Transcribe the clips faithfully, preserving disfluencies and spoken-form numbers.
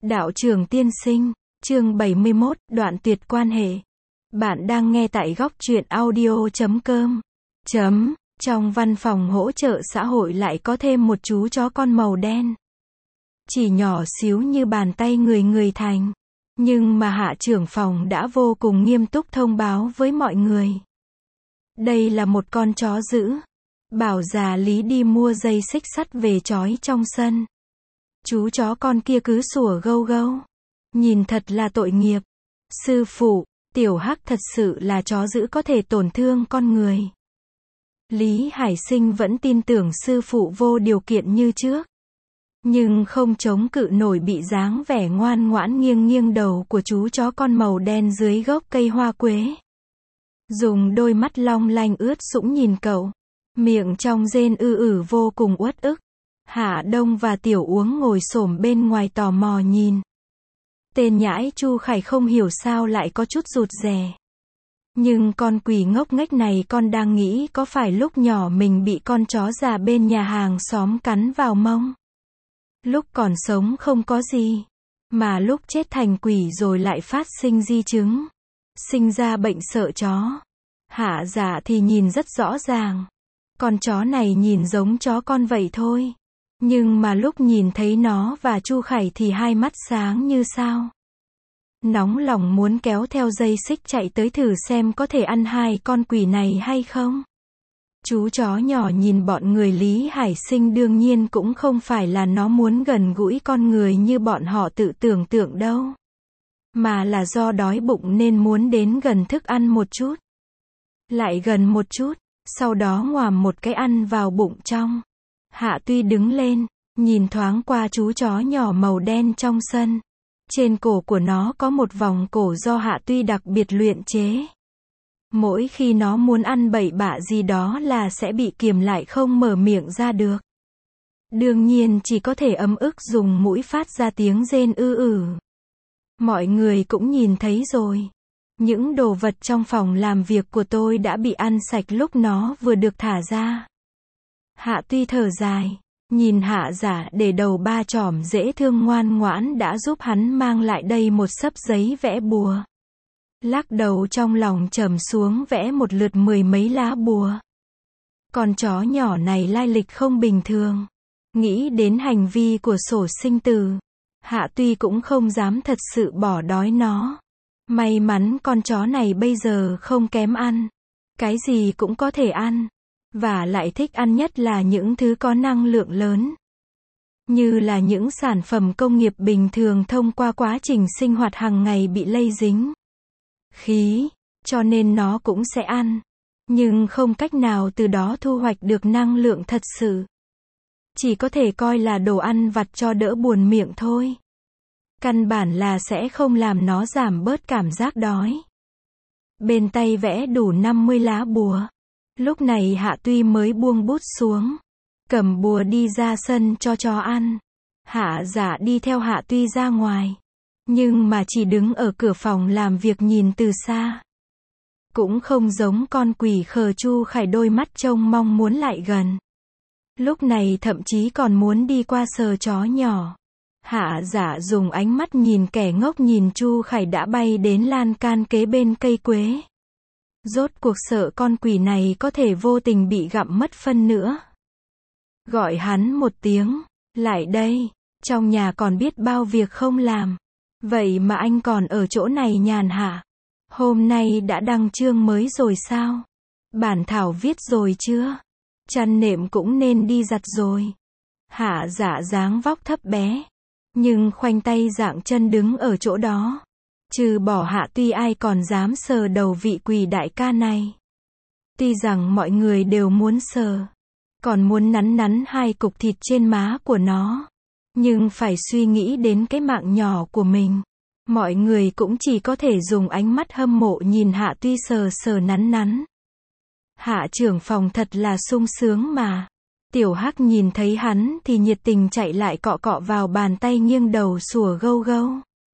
Đạo trưởng tiên sinh, chương bảy mươi mốt, đoạn tuyệt quan hệ. Bạn đang nghe tại góc truyện audio chấm com. Chấm, trong văn phòng hỗ trợ xã hội lại có thêm một chú chó con màu đen. Chỉ nhỏ xíu như bàn tay người người thành. Nhưng mà hạ trưởng phòng đã vô cùng nghiêm túc thông báo với mọi người. Đây là một con chó dữ. Bảo già Lý đi mua dây xích sắt về trói trong sân. Chú chó con kia cứ sủa gâu gâu. Nhìn thật là tội nghiệp. Sư phụ, tiểu hắc thật sự là chó dữ có thể tổn thương con người. Lý Hải Sinh vẫn tin tưởng sư phụ vô điều kiện như trước. Nhưng không chống cự nổi bị dáng vẻ ngoan ngoãn nghiêng nghiêng đầu của chú chó con màu đen dưới gốc cây hoa quế. Dùng đôi mắt long lanh ướt sũng nhìn cậu. Miệng trong rên ư ử vô cùng uất ức. Hạ Đông và Tiểu Uống ngồi xổm bên ngoài tò mò nhìn. Tên nhãi Chu Khải không hiểu sao lại có chút rụt rè. Nhưng con quỷ ngốc nghếch này con đang nghĩ có phải lúc nhỏ mình bị con chó già bên nhà hàng xóm cắn vào mông. Lúc còn sống không có gì. Mà lúc chết thành quỷ rồi lại phát sinh di chứng. Sinh ra bệnh sợ chó. Hạ Dạ thì nhìn rất rõ ràng. Con chó này nhìn giống chó con vậy thôi. Nhưng mà lúc nhìn thấy nó và Chu Khải thì hai mắt sáng như sao. Nóng lòng muốn kéo theo dây xích chạy tới thử xem có thể ăn hai con quỷ này hay không. Chú chó nhỏ nhìn bọn người Lý Hải Sinh đương nhiên cũng không phải là nó muốn gần gũi con người như bọn họ tự tưởng tượng đâu. Mà là do đói bụng nên muốn đến gần thức ăn một chút. Lại gần một chút, sau đó ngoàm một cái ăn vào bụng trong. Hạ Tuy đứng lên, nhìn thoáng qua chú chó nhỏ màu đen trong sân. Trên cổ của nó có một vòng cổ do Hạ Tuy đặc biệt luyện chế. Mỗi khi nó muốn ăn bậy bạ gì đó là sẽ bị kiềm lại không mở miệng ra được. Đương nhiên chỉ có thể ấm ức dùng mũi phát ra tiếng rên ư ử. Mọi người cũng nhìn thấy rồi. Những đồ vật trong phòng làm việc của tôi đã bị ăn sạch lúc nó vừa được thả ra. Hạ Tuy thở dài, nhìn Hạ Giả để đầu ba chỏm dễ thương ngoan ngoãn đã giúp hắn mang lại đây một xấp giấy vẽ bùa. Lắc đầu trong lòng trầm xuống vẽ một lượt mười mấy lá bùa. Con chó nhỏ này lai lịch không bình thường. Nghĩ đến hành vi của sổ sinh tử, Hạ Tuy cũng không dám thật sự bỏ đói nó. May mắn con chó này bây giờ không kém ăn. Cái gì cũng có thể ăn. Và lại thích ăn nhất là những thứ có năng lượng lớn. Như là những sản phẩm công nghiệp bình thường thông qua quá trình sinh hoạt hàng ngày bị lây dính khí, cho nên nó cũng sẽ ăn. Nhưng không cách nào từ đó thu hoạch được năng lượng thật sự. Chỉ có thể coi là đồ ăn vặt cho đỡ buồn miệng thôi. Căn bản là sẽ không làm nó giảm bớt cảm giác đói. Bên tay vẽ đủ năm mươi lá bùa. Lúc này Hạ Tuy mới buông bút xuống. Cầm bùa đi ra sân cho chó ăn. Hạ Giả đi theo Hạ Tuy ra ngoài. Nhưng mà chỉ đứng ở cửa phòng làm việc nhìn từ xa. Cũng không giống con quỷ khờ Chu Khải đôi mắt trông mong muốn lại gần. Lúc này thậm chí còn muốn đi qua sờ chó nhỏ. Hạ Giả dùng ánh mắt nhìn kẻ ngốc nhìn Chu Khải đã bay đến lan can kế bên cây quế. Rốt cuộc sợ con quỷ này có thể vô tình bị gặm mất phân nữa. Gọi hắn một tiếng, lại đây, trong nhà còn biết bao việc không làm. Vậy mà anh còn ở chỗ này nhàn hả? Hôm nay đã đăng chương mới rồi sao? Bản thảo viết rồi chưa? Chăn nệm cũng nên đi giặt rồi. Hạ Giả dáng vóc thấp bé. Nhưng khoanh tay dạng chân đứng ở chỗ đó. Trừ bỏ Hạ Tuy ai còn dám sờ đầu vị quỷ đại ca này. Tuy rằng mọi người đều muốn sờ. Còn muốn nắn nắn hai cục thịt trên má của nó. Nhưng phải suy nghĩ đến cái mạng nhỏ của mình. Mọi người cũng chỉ có thể dùng ánh mắt hâm mộ nhìn Hạ Tuy sờ sờ nắn nắn. Hạ trưởng phòng thật là sung sướng mà. Tiểu Hắc nhìn thấy hắn thì nhiệt tình chạy lại cọ cọ vào bàn tay nghiêng đầu sủa gâu gâu.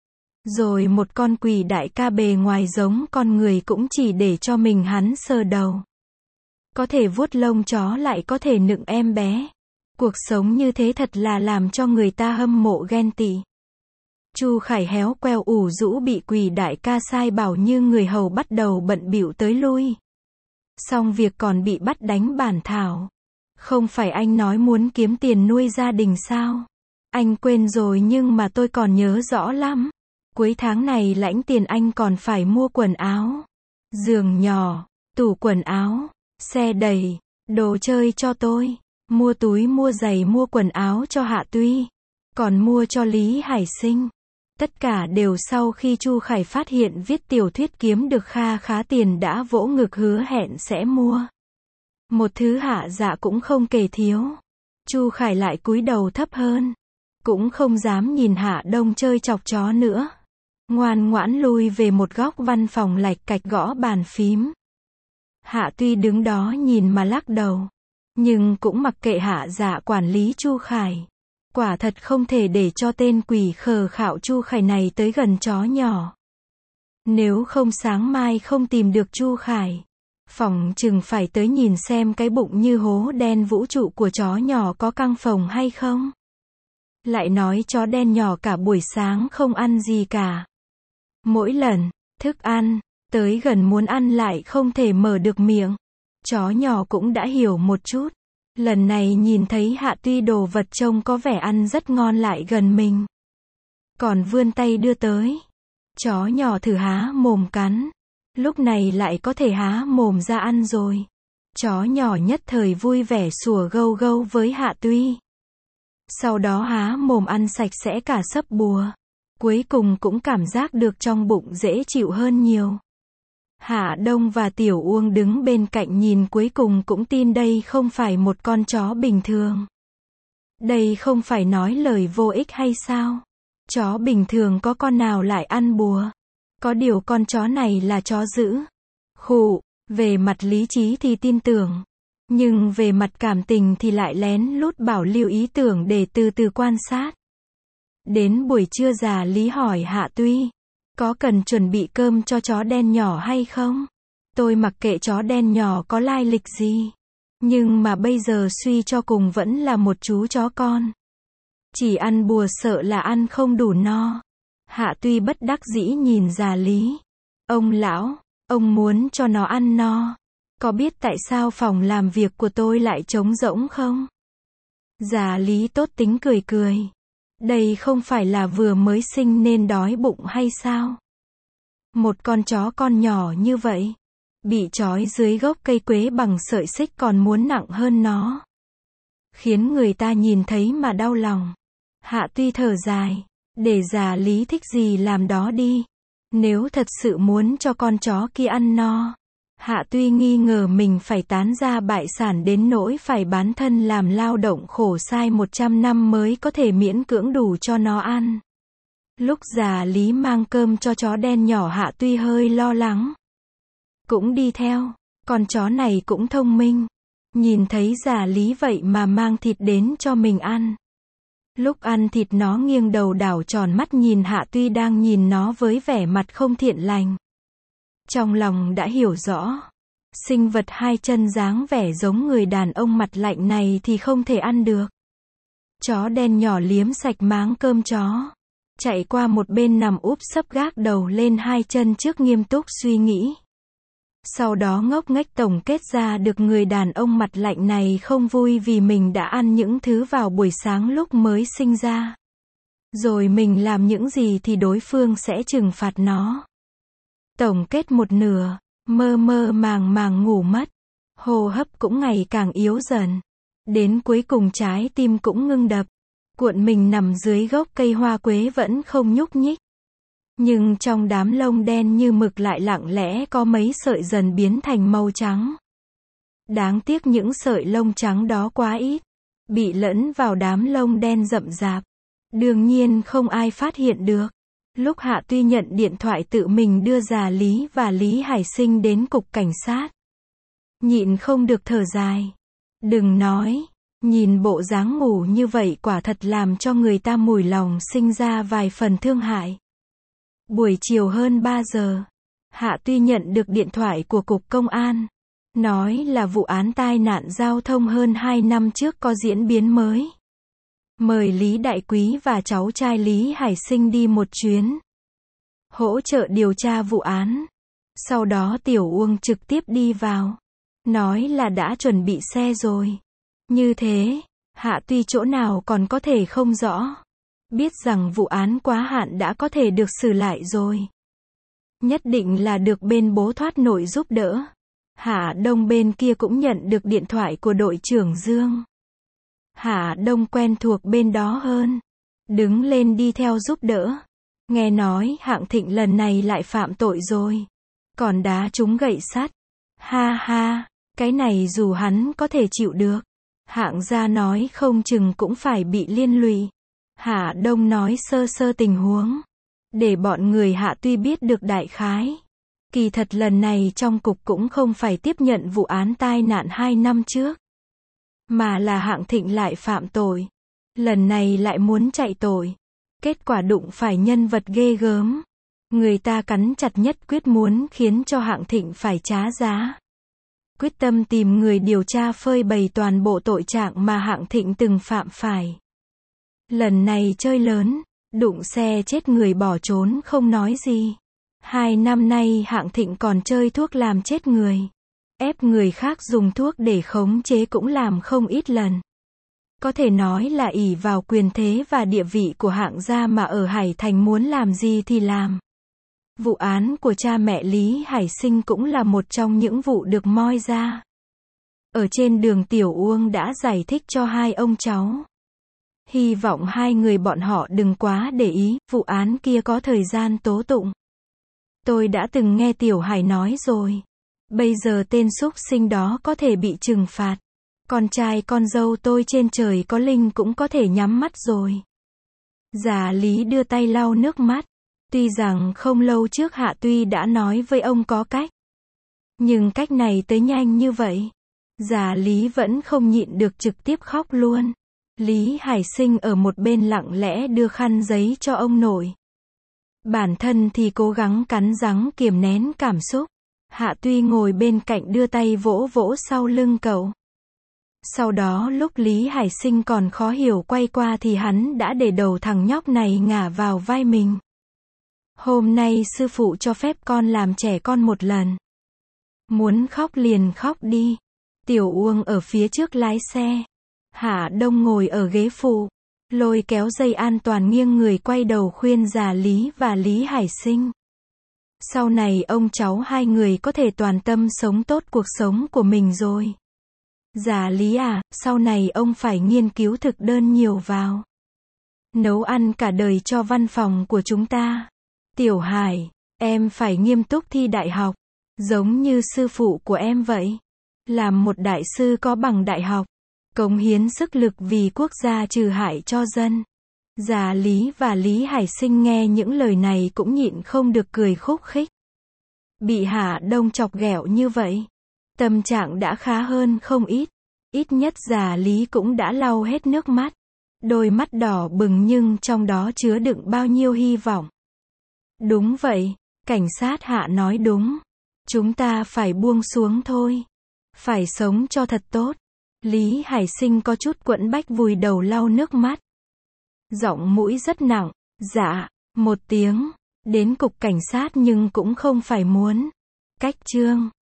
Rồi một con quỷ đại ca bề ngoài giống con người cũng chỉ để cho mình hắn sờ đầu. Có thể vuốt lông chó lại có thể nựng em bé. Cuộc sống như thế thật là làm cho người ta hâm mộ ghen tị. Chu Khải héo queo ủ rũ bị Quỳ đại ca sai bảo như người hầu bắt đầu bận bịu tới lui. Xong việc còn bị bắt đánh bản thảo. Không phải anh nói muốn kiếm tiền nuôi gia đình sao? Anh quên rồi nhưng mà tôi còn nhớ rõ lắm. Cuối tháng này lãnh tiền anh còn phải mua quần áo, giường nhỏ, tủ quần áo, xe đầy, đồ chơi cho tôi. Mua túi mua giày mua quần áo cho Hạ Tuy. Còn mua cho Lý Hải Sinh. Tất cả đều sau khi Chu Khải phát hiện viết tiểu thuyết kiếm được kha khá tiền đã vỗ ngực hứa hẹn sẽ mua. Một thứ Hạ Dạ cũng không kể thiếu. Chu Khải lại cúi đầu thấp hơn. Cũng không dám nhìn Hạ Đông chơi chọc chó nữa. Ngoan ngoãn lui về một góc văn phòng lạch cạch gõ bàn phím. Hạ Tuy đứng đó nhìn mà lắc đầu. Nhưng cũng mặc kệ Hạ Dạ quản lý Chu Khải. Quả thật không thể để cho tên quỷ khờ khạo Chu Khải này tới gần chó nhỏ. Nếu không sáng mai không tìm được Chu Khải, phỏng chừng phải tới nhìn xem cái bụng như hố đen vũ trụ của chó nhỏ có căng phồng hay không. Lại nói chó đen nhỏ cả buổi sáng không ăn gì cả. Mỗi lần, thức ăn, tới gần muốn ăn lại không thể mở được miệng. Chó nhỏ cũng đã hiểu một chút. Lần này nhìn thấy Hạ Tuy đồ vật trông có vẻ ăn rất ngon lại gần mình. Còn vươn tay đưa tới. Chó nhỏ thử há mồm cắn. Lúc này lại có thể há mồm ra ăn rồi. Chó nhỏ nhất thời vui vẻ sủa gâu gâu với Hạ Tuy. Sau đó há mồm ăn sạch sẽ cả sấp bùa. Cuối cùng cũng cảm giác được trong bụng dễ chịu hơn nhiều. Hạ Đông và Tiểu Uông đứng bên cạnh nhìn cuối cùng cũng tin đây không phải một con chó bình thường. Đây không phải nói lời vô ích hay sao? Chó bình thường có con nào lại ăn bùa? Có điều con chó này là chó dữ. Khụ, về mặt lý trí thì tin tưởng. Nhưng về mặt cảm tình thì lại lén lút bảo lưu ý tưởng để từ từ quan sát. Đến buổi trưa già Lý hỏi Hạ Tuy. Có cần chuẩn bị cơm cho chó đen nhỏ hay không? Tôi mặc kệ chó đen nhỏ có lai lịch gì. Nhưng mà bây giờ suy cho cùng vẫn là một chú chó con. Chỉ ăn bùa sợ là ăn không đủ no. Hạ Tuy bất đắc dĩ nhìn già Lý. Ông lão, ông muốn cho nó ăn no. Có biết tại sao phòng làm việc của tôi lại trống rỗng không? Già Lý tốt tính cười cười. Đây không phải là vừa mới sinh nên đói bụng hay sao? Một con chó con nhỏ như vậy, bị trói dưới gốc cây quế bằng sợi xích còn muốn nặng hơn nó. Khiến người ta nhìn thấy mà đau lòng. Hạ Tuy thở dài, để già Lý thích gì làm đó đi. Nếu thật sự muốn cho con chó kia ăn no, Hạ Tuy nghi ngờ mình phải tán gia bại sản đến nỗi phải bán thân làm lao động khổ sai một trăm năm mới có thể miễn cưỡng đủ cho nó ăn. Lúc già Lý mang cơm cho chó đen nhỏ Hạ Tuy hơi lo lắng. Cũng đi theo, con chó này cũng thông minh. Nhìn thấy già Lý vậy mà mang thịt đến cho mình ăn. Lúc ăn thịt nó nghiêng đầu đảo tròn mắt nhìn Hạ Tuy đang nhìn nó với vẻ mặt không thiện lành. Trong lòng đã hiểu rõ, sinh vật hai chân dáng vẻ giống người đàn ông mặt lạnh này thì không thể ăn được. Chó đen nhỏ liếm sạch máng cơm chó, chạy qua một bên nằm úp sấp gác đầu lên hai chân trước nghiêm túc suy nghĩ. Sau đó ngốc nghếch tổng kết ra được người đàn ông mặt lạnh này không vui vì mình đã ăn những thứ vào buổi sáng lúc mới sinh ra. Rồi mình làm những gì thì đối phương sẽ trừng phạt nó. Tổng kết một nửa, mơ mơ màng màng ngủ mất. Hô hấp cũng ngày càng yếu dần. Đến cuối cùng trái tim cũng ngưng đập. Cuộn mình nằm dưới gốc cây hoa quế vẫn không nhúc nhích. Nhưng trong đám lông đen như mực lại lặng lẽ có mấy sợi dần biến thành màu trắng. Đáng tiếc những sợi lông trắng đó quá ít. Bị lẫn vào đám lông đen rậm rạp. Đương nhiên không ai phát hiện được. Lúc Hạ Tuy nhận điện thoại tự mình đưa già Lý và Lý Hải Sinh đến cục cảnh sát. Nhịn không được thở dài. Đừng nói, nhìn bộ dáng ngủ như vậy quả thật làm cho người ta mùi lòng sinh ra vài phần thương hại. Buổi chiều hơn ba giờ, Hạ Tuy nhận được điện thoại của cục công an. Nói là vụ án tai nạn giao thông hơn hai năm trước có diễn biến mới. mời Lý Đại Quý và cháu trai Lý Hải Sinh đi một chuyến, hỗ trợ điều tra vụ án. Sau đó Tiểu Uông trực tiếp đi vào, nói là đã chuẩn bị xe rồi. Như thế, Hạ Tuy chỗ nào còn có thể không rõ, biết rằng vụ án quá hạn đã có thể được xử lại rồi. Nhất định là được bên bố thoát nội giúp đỡ. Hạ Đông bên kia cũng nhận được điện thoại của đội trưởng Dương. Hạ Đông quen thuộc bên đó hơn, đứng lên đi theo giúp đỡ. Nghe nói Hạng Thịnh lần này lại phạm tội rồi, còn đá trúng gậy sắt. Ha ha, cái này dù hắn có thể chịu được, Hạng gia nói không chừng cũng phải bị liên lụy. Hạ Đông nói sơ sơ tình huống, để bọn người Hạ Tuy biết được đại khái. Kỳ thật lần này trong cục cũng không phải tiếp nhận vụ án tai nạn hai năm trước, mà là Hạng Thịnh lại phạm tội. Lần này lại muốn chạy tội. Kết quả đụng phải nhân vật ghê gớm. Người ta cắn chặt nhất quyết muốn khiến cho Hạng Thịnh phải trả giá. Quyết tâm tìm người điều tra phơi bày toàn bộ tội trạng mà Hạng Thịnh từng phạm phải. Lần này chơi lớn, đụng xe chết người bỏ trốn không nói gì. Hai năm nay Hạng Thịnh còn chơi thuốc làm chết người, ép người khác dùng thuốc để khống chế cũng làm không ít lần. Có thể nói là ỷ vào quyền thế và địa vị của Hạng gia mà ở Hải Thành muốn làm gì thì làm. Vụ án của cha mẹ Lý Hải Sinh cũng là một trong những vụ được moi ra. Ở trên đường Tiểu Uông đã giải thích cho hai ông cháu. Hy vọng hai người bọn họ đừng quá để ý, vụ án kia có thời gian tố tụng. Tôi đã từng nghe Tiểu Hải nói rồi. Bây giờ tên súc sinh đó có thể bị trừng phạt. Con trai con dâu tôi trên trời có linh cũng có thể nhắm mắt rồi. Già Lý đưa tay lau nước mắt. Tuy rằng không lâu trước Hạ Tuy đã nói với ông có cách, nhưng cách này tới nhanh như vậy. Già Lý vẫn không nhịn được trực tiếp khóc luôn. Lý Hải Sinh ở một bên lặng lẽ đưa khăn giấy cho ông nội. Bản thân thì cố gắng cắn răng kiềm nén cảm xúc. Hạ Tuy ngồi bên cạnh đưa tay vỗ vỗ sau lưng cậu. Sau đó lúc Lý Hải Sinh còn khó hiểu quay qua thì hắn đã để đầu thằng nhóc này ngả vào vai mình. Hôm nay sư phụ cho phép con làm trẻ con một lần. Muốn khóc liền khóc đi. Tiểu Uông ở phía trước lái xe. Hạ Đông ngồi ở ghế phụ, lôi kéo dây an toàn nghiêng người quay đầu khuyên già Lý và Lý Hải Sinh. Sau này ông cháu hai người có thể toàn tâm sống tốt cuộc sống của mình rồi. Già Lý à, sau này ông phải nghiên cứu thực đơn nhiều vào. Nấu ăn cả đời cho văn phòng của chúng ta. Tiểu Hải, em phải nghiêm túc thi đại học, giống như sư phụ của em vậy. Làm một đại sư có bằng đại học, cống hiến sức lực vì quốc gia trừ hại cho dân. Già Lý và Lý Hải Sinh nghe những lời này cũng nhịn không được cười khúc khích. Bị Hạ Đông chọc ghẹo như vậy, tâm trạng đã khá hơn không ít. Ít nhất già Lý cũng đã lau hết nước mắt. Đôi mắt đỏ bừng nhưng trong đó chứa đựng bao nhiêu hy vọng. Đúng vậy, cảnh sát Hạ nói đúng. Chúng ta phải buông xuống thôi. Phải sống cho thật tốt. Lý Hải Sinh có chút quẫn bách vùi đầu lau nước mắt. Giọng mũi rất nặng. Dạ, một tiếng. Đến cục cảnh sát nhưng cũng không phải muốn cách trương.